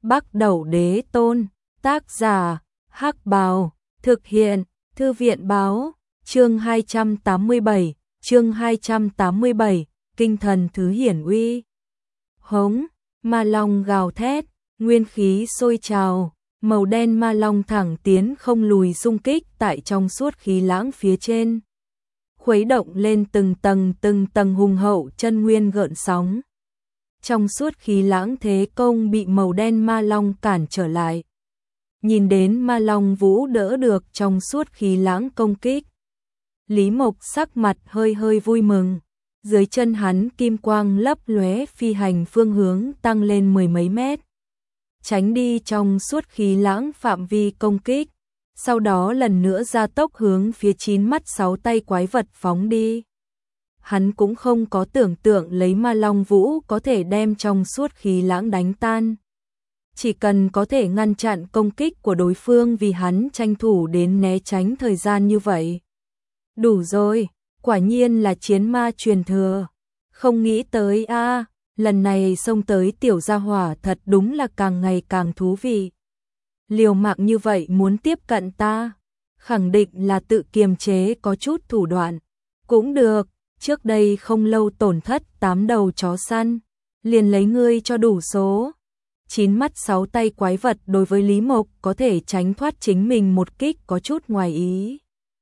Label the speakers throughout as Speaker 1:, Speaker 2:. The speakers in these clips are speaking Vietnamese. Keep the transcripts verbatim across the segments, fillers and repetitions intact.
Speaker 1: Bắc Đẩu Đế Tôn, tác giả, Hắc Bào, thực hiện, Thư viện Báo, chương hai trăm tám mươi bảy, chương hai trăm tám mươi bảy, Kinh Thần Thứ Hiển Uy. Hống, ma long gào thét, nguyên khí sôi trào, màu đen ma long thẳng tiến không lùi xung kích tại trong suốt khí lãng phía trên. Khuấy động lên từng tầng từng tầng hùng hậu chân nguyên gợn sóng. Trong suốt khí lãng thế công bị màu đen ma long cản trở lại. Nhìn đến ma long vũ đỡ được trong suốt khí lãng công kích. Lý Mộc sắc mặt hơi hơi vui mừng. Dưới chân hắn kim quang lấp lóe, phi hành phương hướng tăng lên mười mấy mét. Tránh đi trong suốt khí lãng phạm vi công kích. Sau đó lần nữa gia tốc hướng phía chín mắt sáu tay quái vật phóng đi. Hắn cũng không có tưởng tượng lấy ma long vũ có thể đem trong suốt khí lãng đánh tan. Chỉ cần có thể ngăn chặn công kích của đối phương vì hắn tranh thủ đến né tránh thời gian như vậy. Đủ rồi, quả nhiên là chiến ma truyền thừa. Không nghĩ tới a, lần này xông tới tiểu gia hỏa thật đúng là càng ngày càng thú vị. Liều mạng như vậy muốn tiếp cận ta, khẳng định là tự kiềm chế có chút thủ đoạn. Cũng được, trước đây không lâu tổn thất tám đầu chó săn, liền lấy ngươi cho đủ số. Chín mắt sáu tay quái vật đối với Lý Mộc có thể tránh thoát chính mình một kích có chút ngoài ý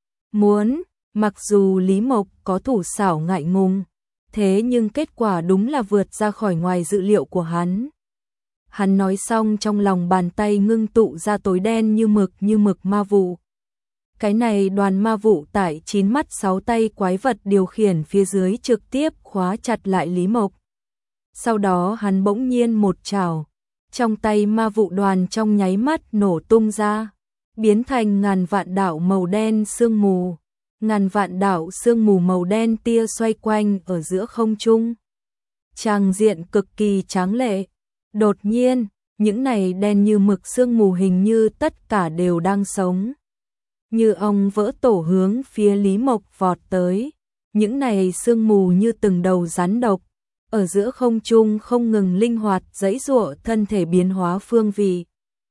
Speaker 1: muốn, mặc dù Lý Mộc có thủ xảo ngại ngùng, thế nhưng kết quả đúng là vượt ra khỏi ngoài dự liệu của hắn. Hắn nói xong trong lòng bàn tay ngưng tụ ra tối đen như mực như mực ma vụ. Cái này đoàn ma vụ tại chín mắt sáu tay quái vật điều khiển phía dưới trực tiếp khóa chặt lại Lý Mộc. Sau đó hắn bỗng nhiên một chảo, trong tay ma vụ đoàn trong nháy mắt nổ tung ra, biến thành ngàn vạn đạo màu đen sương mù. Ngàn vạn đạo sương mù màu đen tia xoay quanh ở giữa không trung. Tràng diện cực kỳ tráng lệ. Đột nhiên, những này đen như mực sương mù hình như tất cả đều đang sống. Như ong vỡ tổ hướng phía Lý Mộc vọt tới. Những này sương mù như từng đầu rắn độc, ở giữa không trung không ngừng linh hoạt giãy giụa thân thể biến hóa phương vị.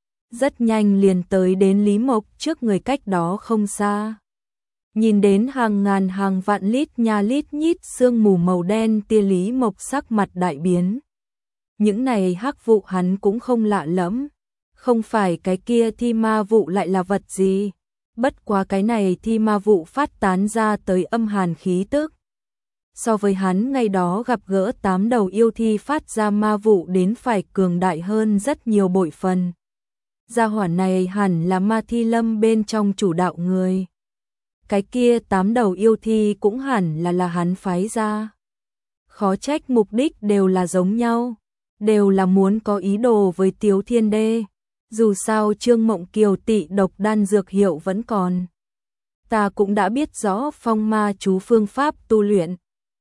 Speaker 1: Rất nhanh liền tới đến Lý Mộc trước người cách đó không xa. Nhìn đến hàng ngàn hàng vạn lít nha lít nhít sương mù màu đen tia, Lý Mộc sắc mặt đại biến. Những này hắc vụ hắn cũng không lạ lẫm, không phải cái kia thi ma vụ lại là vật gì, bất quá cái này thi ma vụ phát tán ra tới âm hàn khí tức. So với hắn ngày đó gặp gỡ tám đầu yêu thi phát ra ma vụ đến phải cường đại hơn rất nhiều bội phần. Gia hỏa này hẳn là ma thi lâm bên trong chủ đạo người. Cái kia tám đầu yêu thi cũng hẳn là là hắn phái ra. Khó trách mục đích đều là giống nhau, đều là muốn có ý đồ với Tiếu Thiên Đê. Dù sao Trương Mộng Kiều tị độc đan dược hiệu vẫn còn. Ta cũng đã biết rõ phong ma chú phương pháp tu luyện.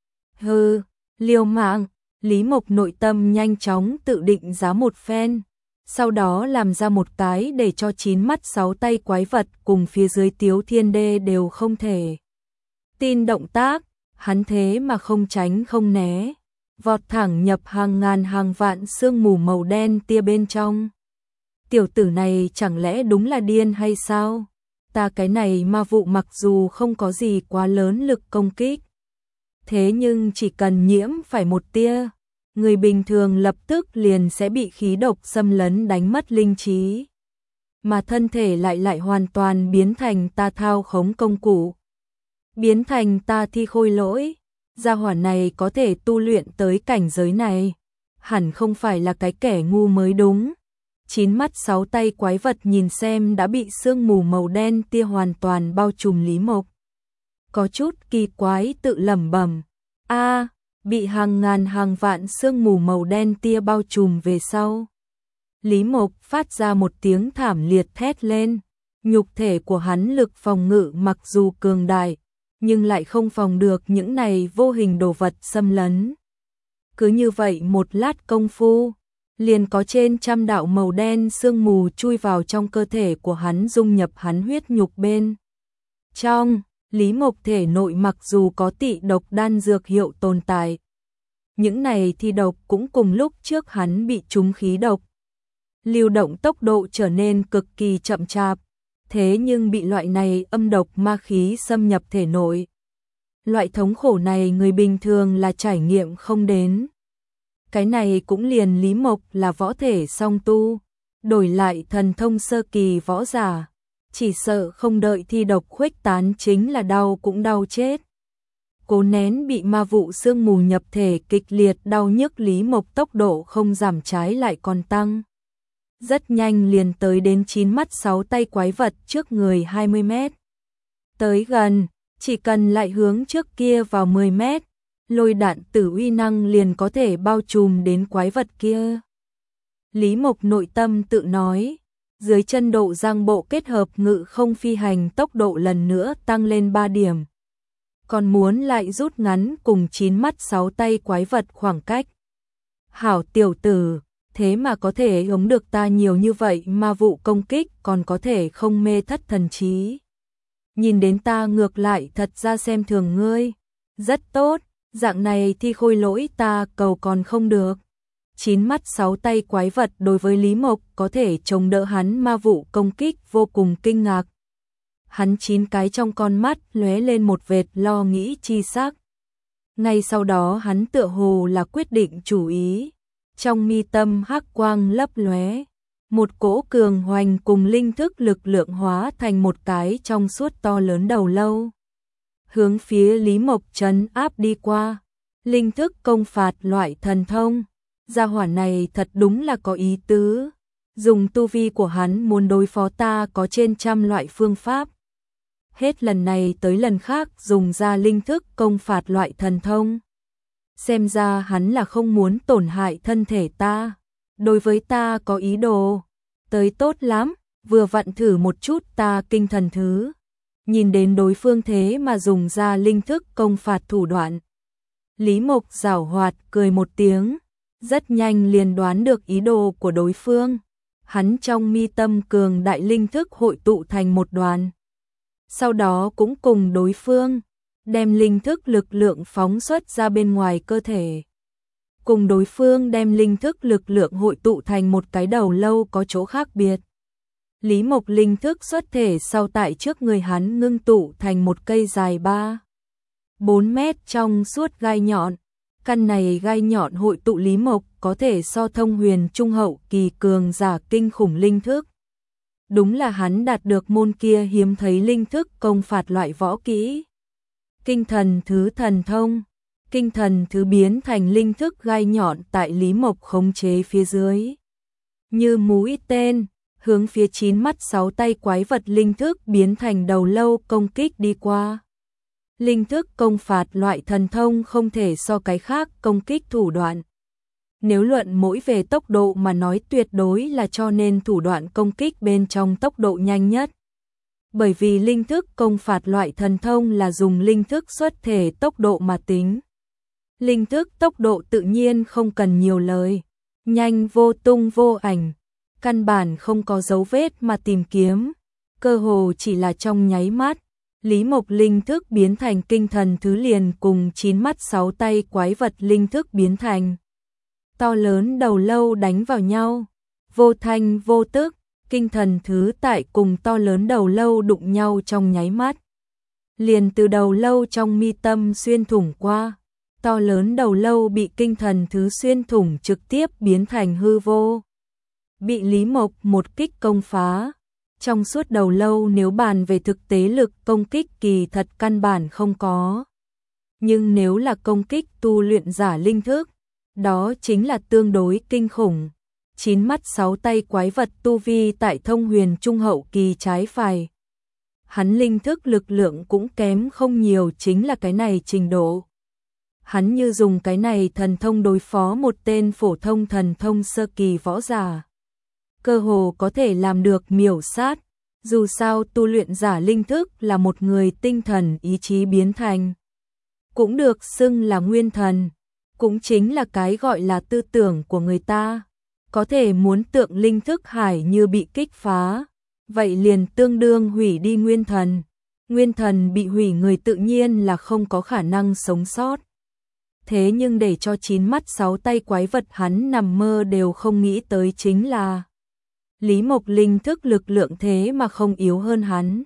Speaker 1: Hừ, liều mạng, Lý Mộc nội tâm nhanh chóng tự định giá một phen. Sau đó làm ra một cái để cho chín mắt sáu tay quái vật cùng phía dưới Tiếu Thiên Đê đều không thể tin động tác, hắn thế mà không tránh không né, vọt thẳng nhập hàng ngàn hàng vạn sương mù màu đen tia bên trong. Tiểu tử này chẳng lẽ đúng là điên hay sao? Ta cái này ma vụ mặc dù không có gì quá lớn lực công kích, thế nhưng chỉ cần nhiễm phải một tia, người bình thường lập tức liền sẽ bị khí độc xâm lấn đánh mất linh trí, mà thân thể lại lại hoàn toàn biến thành ta thao khống công cụ, biến thành ta thi khôi lỗi. Gia hỏa này có thể tu luyện tới cảnh giới này, hẳn không phải là cái kẻ ngu mới đúng. Chín mắt sáu tay quái vật nhìn xem đã bị sương mù màu đen tia hoàn toàn bao trùm Lý Mộc, có chút kỳ quái tự lẩm bẩm, a, bị hàng ngàn hàng vạn sương mù màu đen tia bao trùm về sau. Lý Mộc phát ra một tiếng thảm liệt thét lên, nhục thể của hắn lực phòng ngự mặc dù cường đại, nhưng lại không phòng được những này vô hình đồ vật xâm lấn. Cứ như vậy một lát công phu, liền có trên trăm đạo màu đen sương mù chui vào trong cơ thể của hắn, dung nhập hắn huyết nhục bên trong. Lý Mộc thể nội mặc dù có tị độc đan dược hiệu tồn tại, những này thi độc cũng cùng lúc trước hắn bị trúng khí độc, lưu động tốc độ trở nên cực kỳ chậm chạp, thế nhưng bị loại này âm độc ma khí xâm nhập thể nội. Loại thống khổ này người bình thường là trải nghiệm không đến. Cái này cũng liền Lý Mộc là võ thể song tu, đổi lại thần thông sơ kỳ võ giả, chỉ sợ không đợi thi độc khuếch tán chính là đau cũng đau chết. Cố nén bị ma vụ sương mù nhập thể kịch liệt đau nhức, Lý Mộc tốc độ không giảm trái lại còn tăng. Rất nhanh liền tới đến chín mắt sáu tay quái vật trước người hai mươi mét. Tới gần, chỉ cần lại hướng trước kia vào mười mét, lôi đạn tử uy năng liền có thể bao trùm đến quái vật kia. Lý Mộc nội tâm tự nói, dưới chân độ giang bộ kết hợp ngự không phi hành tốc độ lần nữa tăng lên ba điểm. Còn muốn lại rút ngắn cùng chín mắt sáu tay quái vật khoảng cách. Hảo tiểu tử, thế mà có thể hống được ta nhiều như vậy, ma vụ công kích còn có thể không mê thất thần trí. Nhìn đến ta ngược lại thật ra xem thường ngươi. Rất tốt, dạng này thì khôi lỗi ta cầu còn không được. Chín mắt sáu tay quái vật đối với Lý Mộc có thể chống đỡ hắn ma vụ công kích vô cùng kinh ngạc. Hắn chín cái trong con mắt lóe lên một vệt lo nghĩ chi sắc. Ngay sau đó hắn tựa hồ là quyết định chủ ý. Trong mi tâm hắc quang lấp lóe, một cỗ cường hoành cùng linh thức lực lượng hóa thành một cái trong suốt to lớn đầu lâu. Hướng phía Lý Mộc trấn áp đi qua, linh thức công phạt loại thần thông. Gia hỏa này thật đúng là có ý tứ, dùng tu vi của hắn muốn đối phó ta có trên trăm loại phương pháp. Hết lần này tới lần khác dùng ra linh thức công phạt loại thần thông. Xem ra hắn là không muốn tổn hại thân thể ta, đối với ta có ý đồ. Tới tốt lắm, vừa vặn thử một chút ta kinh thần thứ. Nhìn đến đối phương thế mà dùng ra linh thức công phạt thủ đoạn. Lý Mộc giảo hoạt cười một tiếng, rất nhanh liền đoán được ý đồ của đối phương. Hắn trong mi tâm cường đại linh thức hội tụ thành một đoàn. Sau đó cũng cùng đối phương đem linh thức lực lượng phóng xuất ra bên ngoài cơ thể. Cùng đối phương đem linh thức lực lượng hội tụ thành một cái đầu lâu có chỗ khác biệt. Lý Mộc linh thức xuất thể sau tại trước người hắn ngưng tụ thành một cây dài ba bốn mét trong suốt gai nhọn. Căn này gai nhọn hội tụ Lý Mộc có thể so thông huyền trung hậu kỳ cường giả kinh khủng linh thức. Đúng là hắn đạt được môn kia hiếm thấy linh thức công phạt loại võ kỹ. Kinh thần thứ thần thông, kinh thần thứ biến thành linh thức gai nhọn tại Lý Mộc khống chế phía dưới. Như mũi tên, hướng phía chín mắt sáu tay quái vật linh thức biến thành đầu lâu công kích đi qua. Linh thức công phạt loại thần thông không thể so cái khác công kích thủ đoạn. Nếu luận mỗi về tốc độ mà nói tuyệt đối là cho nên thủ đoạn công kích bên trong tốc độ nhanh nhất. Bởi vì linh thức công phạt loại thần thông là dùng linh thức xuất thể tốc độ mà tính. Linh thức tốc độ tự nhiên không cần nhiều lời, nhanh vô tung vô ảnh, căn bản không có dấu vết mà tìm kiếm, cơ hồ chỉ là trong nháy mắt. Lý Mộc linh thức biến thành kinh thần thứ liền cùng chín mắt sáu tay quái vật linh thức biến thành to lớn đầu lâu đánh vào nhau, vô thanh vô tức. Kinh thần thứ tại cùng to lớn đầu lâu đụng nhau trong nháy mắt, liền từ đầu lâu trong mi tâm xuyên thủng qua. To lớn đầu lâu bị kinh thần thứ xuyên thủng trực tiếp biến thành hư vô, bị Lý Mộc một kích công phá. Trong suốt đầu lâu nếu bàn về thực tế lực công kích kỳ thật căn bản không có. Nhưng nếu là công kích tu luyện giả linh thức, đó chính là tương đối kinh khủng. Chín mắt sáu tay quái vật tu vi tại thông huyền trung hậu kỳ trái phải. Hắn linh thức lực lượng cũng kém không nhiều, chính là cái này trình độ. Hắn như dùng cái này thần thông đối phó một tên phổ thông thần thông sơ kỳ võ giả. Cơ hồ có thể làm được miểu sát. Dù sao tu luyện giả linh thức là một người tinh thần ý chí biến thành. Cũng được xưng là nguyên thần. Cũng chính là cái gọi là tư tưởng của người ta. Có thể muốn tượng linh thức hải như bị kích phá, vậy liền tương đương hủy đi nguyên thần. Nguyên thần bị hủy người tự nhiên là không có khả năng sống sót. Thế nhưng để cho chín mắt sáu tay quái vật hắn nằm mơ đều không nghĩ tới chính là Lý Mộc linh thức lực lượng thế mà không yếu hơn hắn,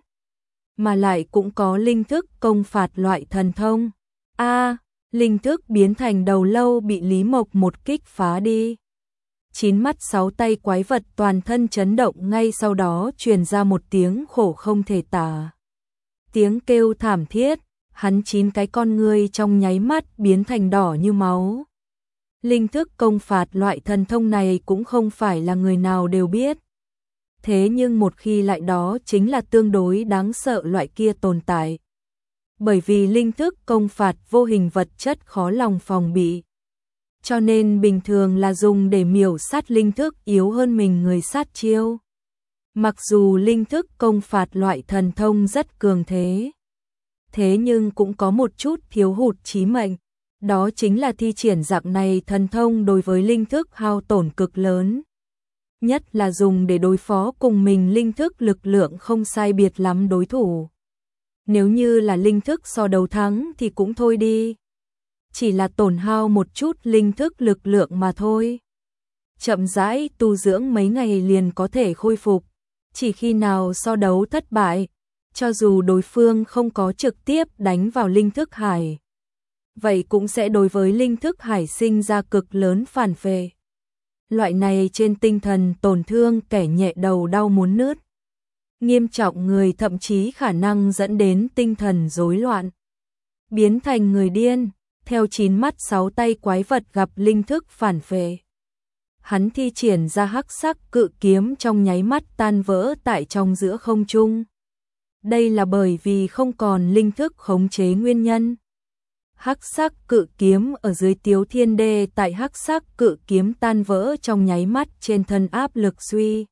Speaker 1: mà lại cũng có linh thức công phạt loại thần thông. A, linh thức biến thành đầu lâu bị Lý Mộc một kích phá đi. Chín mắt sáu tay quái vật toàn thân chấn động, ngay sau đó truyền ra một tiếng khổ không thể tả. Tiếng kêu thảm thiết, hắn chín cái con ngươi trong nháy mắt biến thành đỏ như máu. Linh thức công phạt loại thần thông này cũng không phải là người nào đều biết. Thế nhưng một khi lại đó chính là tương đối đáng sợ loại kia tồn tại. Bởi vì linh thức công phạt vô hình vật chất khó lòng phòng bị. Cho nên bình thường là dùng để miểu sát linh thức yếu hơn mình người sát chiêu. Mặc dù linh thức công phạt loại thần thông rất cường thế, thế nhưng cũng có một chút thiếu hụt chí mệnh. Đó chính là thi triển dạng này thần thông đối với linh thức hao tổn cực lớn. Nhất là dùng để đối phó cùng mình linh thức lực lượng không sai biệt lắm đối thủ. Nếu như là linh thức so đấu thắng thì cũng thôi đi. Chỉ là tổn hao một chút linh thức lực lượng mà thôi. Chậm rãi tu dưỡng mấy ngày liền có thể khôi phục. Chỉ khi nào so đấu thất bại, cho dù đối phương không có trực tiếp đánh vào linh thức hải, vậy cũng sẽ đối với linh thức hải sinh ra cực lớn phản phệ. Loại này trên tinh thần tổn thương kẻ nhẹ đầu đau muốn nứt. Nghiêm trọng người thậm chí khả năng dẫn đến tinh thần rối loạn. Biến thành người điên, theo chín mắt sáu tay quái vật gặp linh thức phản phệ. Hắn thi triển ra hắc sắc cự kiếm trong nháy mắt tan vỡ tại trong giữa không trung. Đây là bởi vì không còn linh thức khống chế nguyên nhân. Hắc sắc cự kiếm ở dưới Tiếu Thiên Đê tại hắc sắc cự kiếm tan vỡ trong nháy mắt trên thân áp lực suy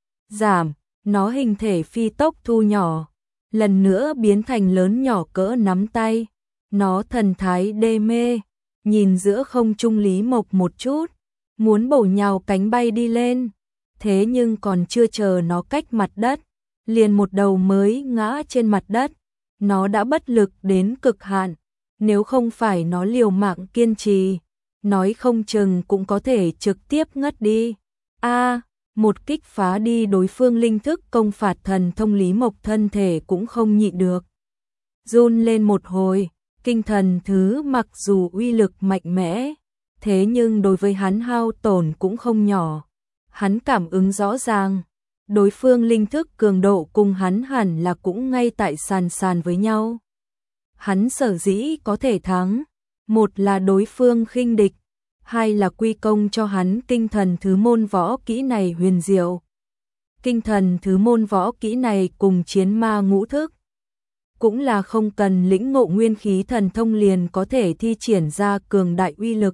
Speaker 1: giảm, nó hình thể phi tốc thu nhỏ, lần nữa biến thành lớn nhỏ cỡ nắm tay. Nó thần thái đê mê, nhìn giữa không trung Lý Mộc một chút, muốn bổ nhào cánh bay đi lên, thế nhưng còn chưa chờ nó cách mặt đất, liền một đầu mới ngã trên mặt đất, nó đã bất lực đến cực hạn. Nếu không phải nó liều mạng kiên trì, nói không chừng cũng có thể trực tiếp ngất đi. A, một kích phá đi đối phương linh thức công phạt thần thông, Lý Mộc thân thể cũng không nhịn được. Run lên một hồi, kinh thần thứ mặc dù uy lực mạnh mẽ, thế nhưng đối với hắn hao tổn cũng không nhỏ. Hắn cảm ứng rõ ràng, đối phương linh thức cường độ cùng hắn hẳn là cũng ngay tại sàn sàn với nhau. Hắn sở dĩ có thể thắng, một là đối phương khinh địch, hai là quy công cho hắn kinh thần thứ môn võ kỹ này huyền diệu. Kinh thần thứ môn võ kỹ này cùng chiến ma ngũ thức, cũng là không cần lĩnh ngộ nguyên khí thần thông liền có thể thi triển ra cường đại uy lực.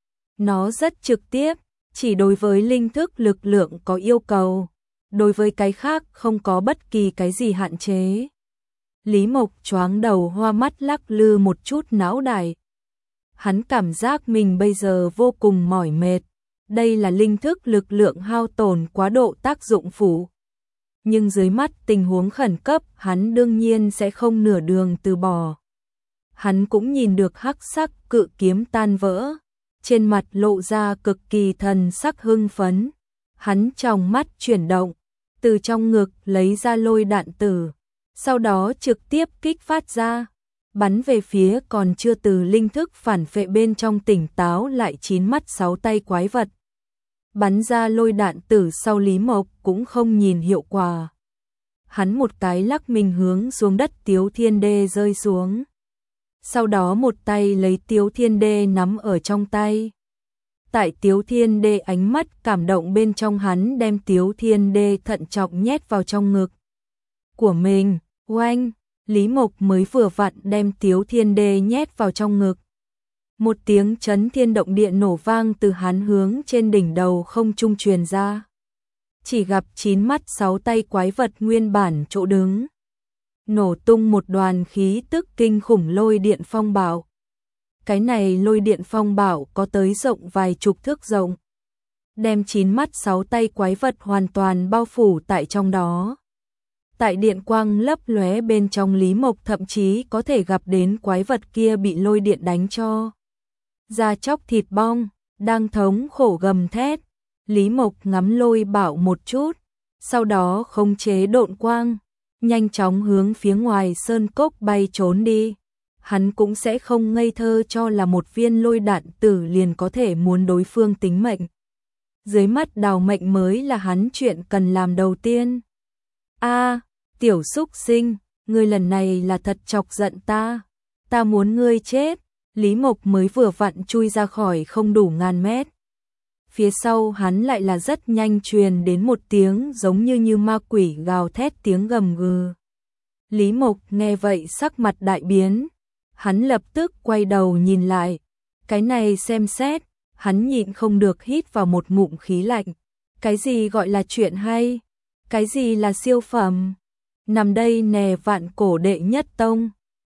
Speaker 1: Nó rất trực tiếp, chỉ đối với linh thức lực lượng có yêu cầu, đối với cái khác không có bất kỳ cái gì hạn chế. Lý Mộc choáng đầu hoa mắt lắc lư một chút não đại. Hắn cảm giác mình bây giờ vô cùng mỏi mệt. Đây là linh thức lực lượng hao tổn quá độ tác dụng phụ. Nhưng dưới mắt tình huống khẩn cấp, hắn đương nhiên sẽ không nửa đường từ bỏ. Hắn cũng nhìn được hắc sắc cự kiếm tan vỡ, trên mặt lộ ra cực kỳ thần sắc hưng phấn. Hắn trong mắt chuyển động, từ trong ngực lấy ra lôi đạn tử, sau đó trực tiếp kích phát ra, bắn về phía còn chưa từ linh thức phản phệ bên trong tỉnh táo lại chín mắt sáu tay quái vật. Bắn ra lôi đạn tử sau, Lý Mộc cũng không nhìn hiệu quả. Hắn một cái lắc mình hướng xuống đất Tiếu Thiên Đê rơi xuống. Sau đó một tay lấy Tiếu Thiên Đê nắm ở trong tay. Tại Tiếu Thiên Đê ánh mắt cảm động bên trong, hắn đem Tiếu Thiên Đê thận trọng nhét vào trong ngực của mình. Oanh, Lý Mộc mới vừa vặn đem Tiếu Thiên Đê nhét vào trong ngực. Một tiếng chấn thiên động địa nổ vang từ hắn hướng trên đỉnh đầu không trung truyền ra. Chỉ gặp chín mắt sáu tay quái vật nguyên bản chỗ đứng, nổ tung một đoàn khí tức kinh khủng lôi điện phong bạo. Cái này lôi điện phong bạo có tới rộng vài chục thước rộng, đem chín mắt sáu tay quái vật hoàn toàn bao phủ tại trong đó. Tại điện quang lấp lóe bên trong, Lý Mộc thậm chí có thể gặp đến quái vật kia bị lôi điện đánh cho da chóc thịt bong, đang thống khổ gầm thét. Lý Mộc ngắm lôi bạo một chút, sau đó khống chế độn quang, nhanh chóng hướng phía ngoài sơn cốc bay trốn đi. Hắn cũng sẽ không ngây thơ cho là một viên lôi đạn tử liền có thể muốn đối phương tính mệnh. Dưới mắt đào mệnh mới là hắn chuyện cần làm đầu tiên. A, tiểu xúc sinh, ngươi lần này là thật chọc giận ta. Ta muốn ngươi chết. Lý Mộc mới vừa vặn chui ra khỏi không đủ ngàn mét. Phía sau hắn lại là rất nhanh truyền đến một tiếng giống như như ma quỷ gào thét tiếng gầm gừ. Lý Mộc nghe vậy sắc mặt đại biến. Hắn lập tức quay đầu nhìn lại. Cái này xem xét, hắn nhịn không được hít vào một ngụm khí lạnh. Cái gì gọi là chuyện hay? Cái gì là siêu phẩm? Nằm đây nè vạn cổ đệ nhất tông.